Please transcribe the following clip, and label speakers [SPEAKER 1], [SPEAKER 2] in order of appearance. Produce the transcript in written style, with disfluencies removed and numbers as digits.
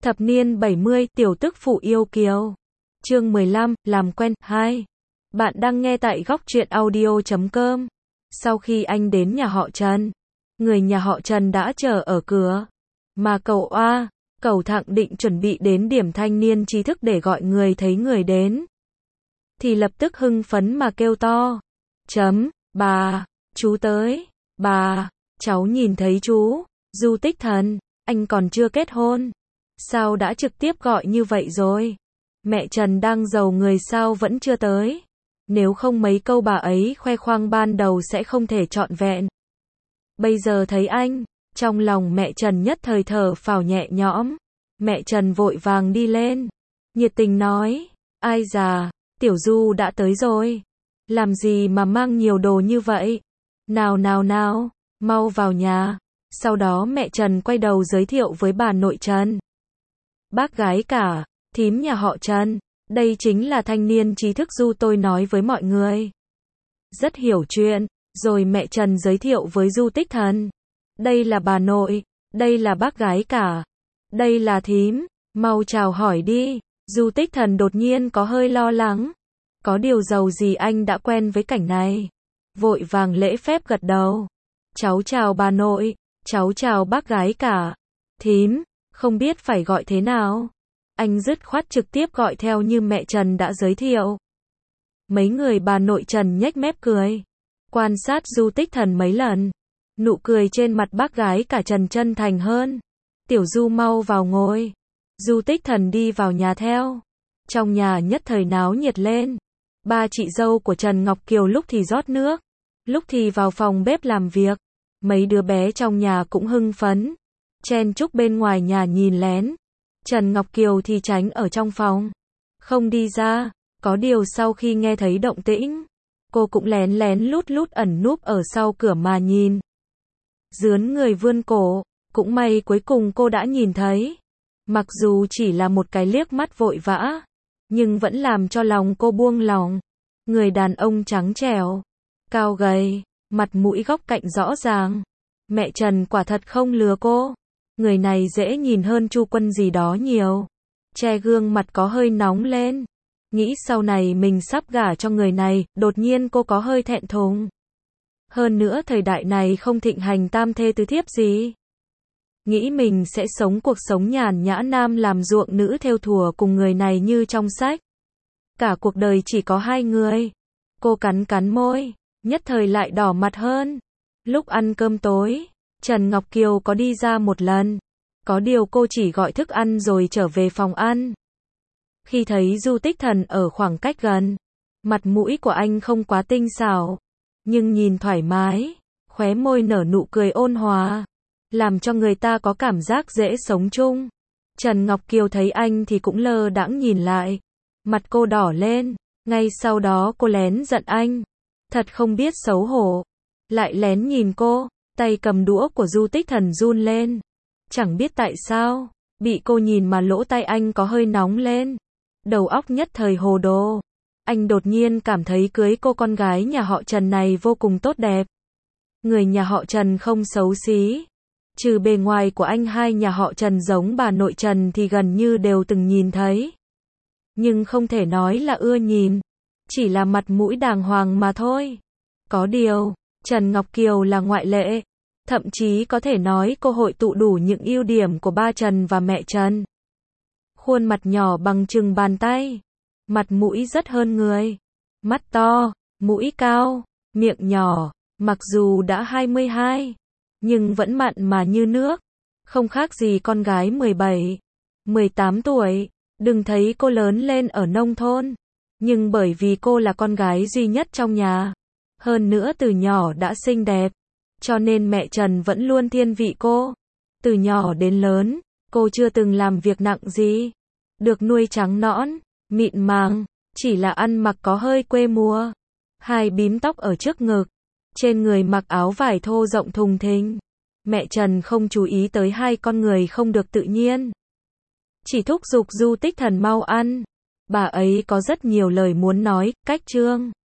[SPEAKER 1] Thập niên 70, tiểu tức phụ yêu kiều. Chương 15, làm quen, 2. Bạn đang nghe tại góc truyện audio.com. Sau khi anh đến nhà họ Trần, người nhà họ Trần đã chờ ở cửa. Mà cậu thẳng định chuẩn bị đến điểm thanh niên trí thức để gọi người thấy người đến. Thì lập tức hưng phấn mà kêu to. Bà, chú tới. Bà, cháu nhìn thấy chú, Du Tích Thần, anh còn chưa kết hôn. Sao đã trực tiếp gọi như vậy rồi? Mẹ Trần đang giàu người sao vẫn chưa tới? Nếu không mấy câu bà ấy khoe khoang ban đầu sẽ không thể trọn vẹn. Bây giờ thấy anh, trong lòng mẹ Trần nhất thời thở phào nhẹ nhõm. Mẹ Trần vội vàng đi lên, nhiệt tình nói, ai già, tiểu Du đã tới rồi. Làm gì mà mang nhiều đồ như vậy? Nào, mau vào nhà. Sau đó mẹ Trần quay đầu giới thiệu với bà nội Trần. Bác gái cả, thím nhà họ Trần, đây chính là thanh niên trí thức Du tôi nói với mọi người. Rất hiểu chuyện, rồi mẹ Trần giới thiệu với Du Tích Thần. Đây là bà nội, đây là bác gái cả, đây là thím, mau chào hỏi đi. Du Tích Thần đột nhiên có hơi lo lắng. Có điều dầu gì anh đã quen với cảnh này. Vội vàng lễ phép gật đầu. Cháu chào bà nội, cháu chào bác gái cả. Thím, không biết phải gọi thế nào. Anh dứt khoát trực tiếp gọi theo như mẹ Trần đã giới thiệu. Mấy người bà nội Trần nhếch mép cười. Quan sát Du Tích Thần mấy lần. Nụ cười trên mặt bác gái cả Trần chân thành hơn. Tiểu Du mau vào ngồi. Du Tích Thần đi vào nhà theo. Trong nhà nhất thời náo nhiệt lên. Ba chị dâu của Trần Ngọc Kiều lúc thì rót nước, lúc thì vào phòng bếp làm việc. Mấy đứa bé trong nhà cũng hưng phấn, chen chúc bên ngoài nhà nhìn lén. Trần Ngọc Kiều thì tránh ở trong phòng, không đi ra. Có điều sau khi nghe thấy động tĩnh, cô cũng lén lén lút ẩn núp ở sau cửa mà nhìn. Dướn người vươn cổ, cũng may cuối cùng cô đã nhìn thấy. Mặc dù chỉ là một cái liếc mắt vội vã, nhưng vẫn làm cho lòng cô buông lỏng. Người đàn ông trắng trẻo, cao gầy, mặt mũi góc cạnh rõ ràng. Mẹ Trần quả thật không lừa cô. Người này dễ nhìn hơn Chu Quân gì đó nhiều. Che gương mặt có hơi nóng lên. Nghĩ sau này mình sắp gả cho người này, đột nhiên cô có hơi thẹn thùng. Hơn nữa thời đại này không thịnh hành tam thê tứ thiếp gì. Nghĩ mình sẽ sống cuộc sống nhàn nhã nam làm ruộng nữ thêu thùa cùng người này như trong sách. Cả cuộc đời chỉ có hai người. Cô cắn môi, nhất thời lại đỏ mặt hơn. Lúc ăn cơm tối, Trần Ngọc Kiều có đi ra một lần. Có điều cô chỉ gọi thức ăn rồi trở về phòng ăn. Khi thấy Du Tích Thần ở khoảng cách gần, mặt mũi của anh không quá tinh xảo, nhưng nhìn thoải mái, khóe môi nở nụ cười ôn hòa, làm cho người ta có cảm giác dễ sống chung. Trần Ngọc Kiều thấy anh thì cũng lơ đãng nhìn lại. Mặt cô đỏ lên, ngay sau đó cô lén giận anh. Thật không biết xấu hổ. Lại lén nhìn cô, tay cầm đũa của Du Tích Thần run lên. Chẳng biết tại sao, bị cô nhìn mà lỗ tai anh có hơi nóng lên. Đầu óc nhất thời hồ đồ. Anh đột nhiên cảm thấy cưới cô con gái nhà họ Trần này vô cùng tốt đẹp. Người nhà họ Trần không xấu xí. Trừ bề ngoài của anh hai nhà họ Trần giống bà nội Trần thì gần như đều từng nhìn thấy. Nhưng không thể nói là ưa nhìn. Chỉ là mặt mũi đàng hoàng mà thôi. Có điều, Trần Ngọc Kiều là ngoại lệ. Thậm chí có thể nói cô hội tụ đủ những ưu điểm của ba Trần và mẹ Trần. Khuôn mặt nhỏ bằng chừng bàn tay. Mặt mũi rất hơn người. Mắt to, mũi cao, miệng nhỏ. Mặc dù đã 22, nhưng vẫn mặn mà như nước. Không khác gì con gái 17, 18 tuổi. Đừng thấy cô lớn lên ở nông thôn. Nhưng bởi vì cô là con gái duy nhất trong nhà. Hơn nữa từ nhỏ đã xinh đẹp. Cho nên mẹ Trần vẫn luôn thiên vị cô. Từ nhỏ đến lớn, cô chưa từng làm việc nặng gì. Được nuôi trắng nõn, mịn màng, chỉ là ăn mặc có hơi quê mùa. Hai bím tóc ở trước ngực. Trên người mặc áo vải thô rộng thùng thình. Mẹ Trần không chú ý tới hai con người không được tự nhiên. Chỉ thúc giục Du Tích Thần mau ăn. Bà ấy có rất nhiều lời muốn nói, cách chương.